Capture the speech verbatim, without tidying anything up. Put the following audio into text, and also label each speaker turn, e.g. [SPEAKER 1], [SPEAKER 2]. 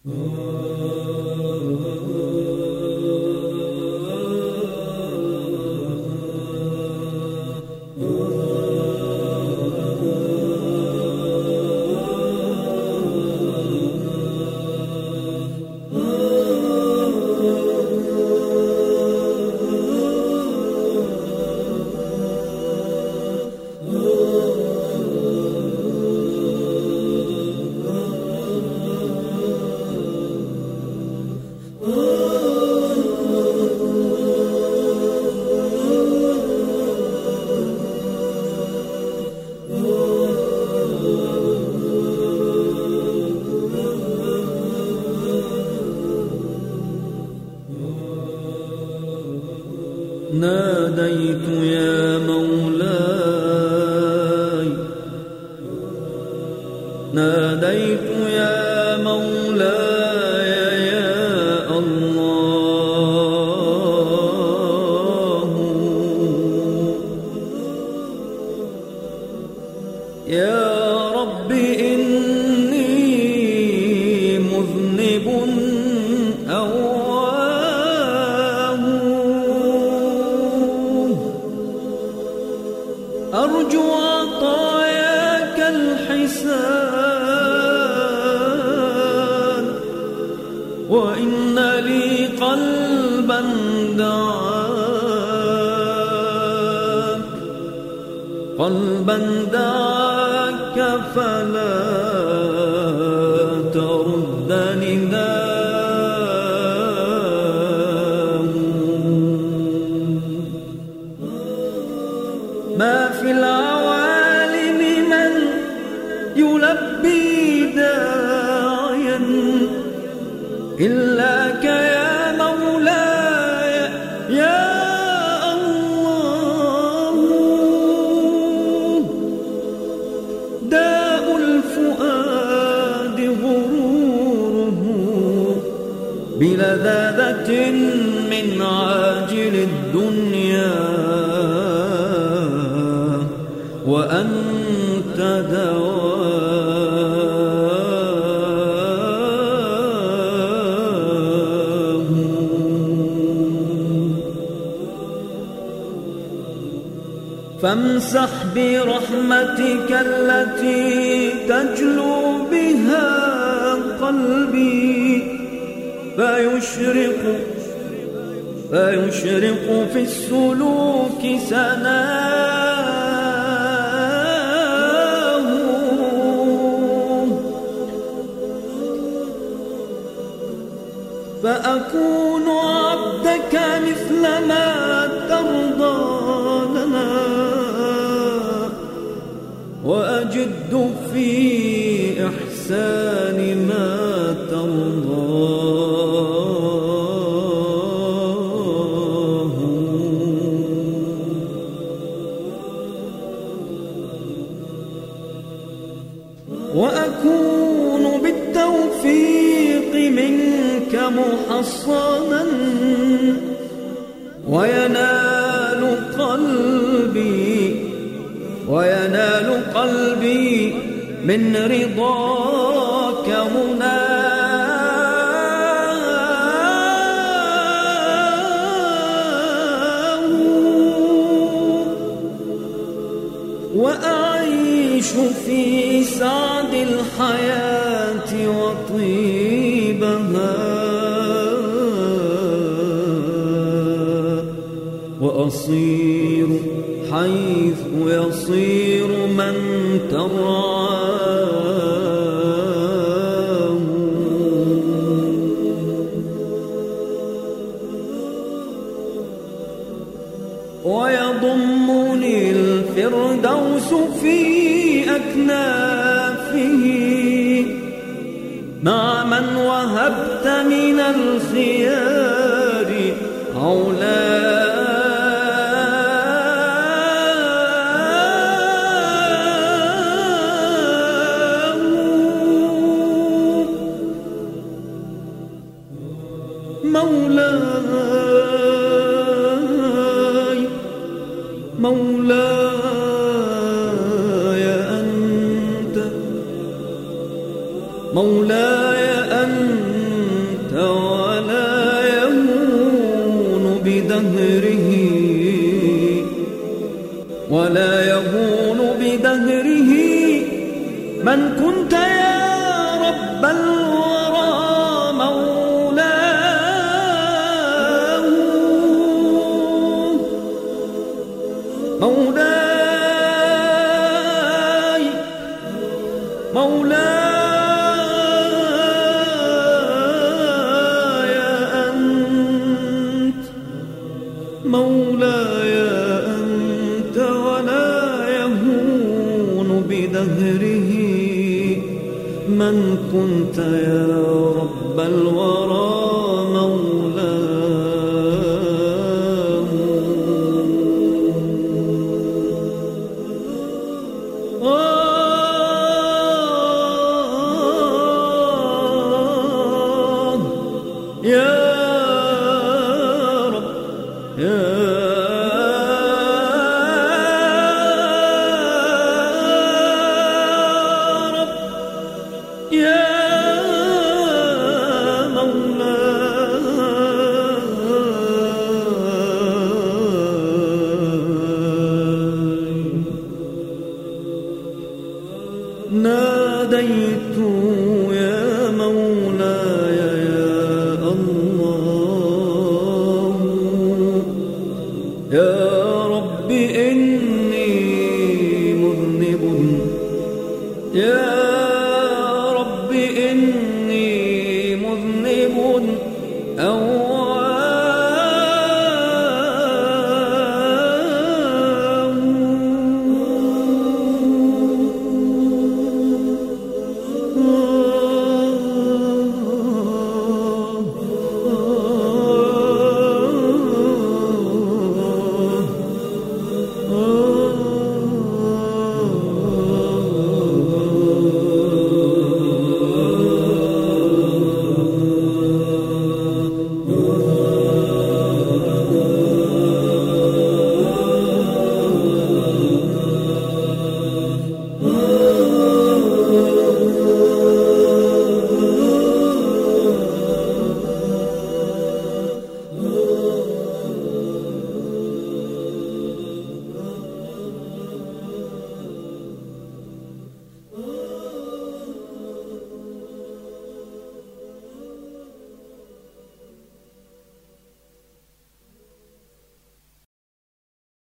[SPEAKER 1] ناديت يا مولاي، ناديت يا مولاي يا الله، يا رب إني مذنب أواه، أرجو عطاياك الحسان، وإن لي قلبا دعاك، قلبا دعاك فلا ترد نداه. ما في العوالم من يلبي داعيا إلاك يا مولاي يا الله، داء الفؤاد غروره بلذاذة من عاجل الدنيا، وأنت دواه. فامسح برحمتك التي تجلو بها قلبي، فيشرق فيشرق في السلوك سناه، فأكون عبدك مثل ما ترضى لنا، وأجد في إحسان ما ترضاه. وأكون بالتوفيق منك محصنا، وينال قلبي وينال قلبي من رضاك مناه، وأعيش في سعد الحياة وطيبها، وأصير حيث يصير من ترعاه. ويضمني الفردوس في أكنافه، مع من وهبت من الخيار عولاه. مولاي مولاي أنت مولاي أنت ولا يهون بدهره ولا يهون بدهره من كنت يا رب الورى مولاه مولاي مولاي أنت مولاي أنت ولا يهون بدهره من كنت يا رب الورى مولاه آه يا رب يا ناديت يا مولاي يا الله يا رب إني مذنب يا رب إني مذنب أو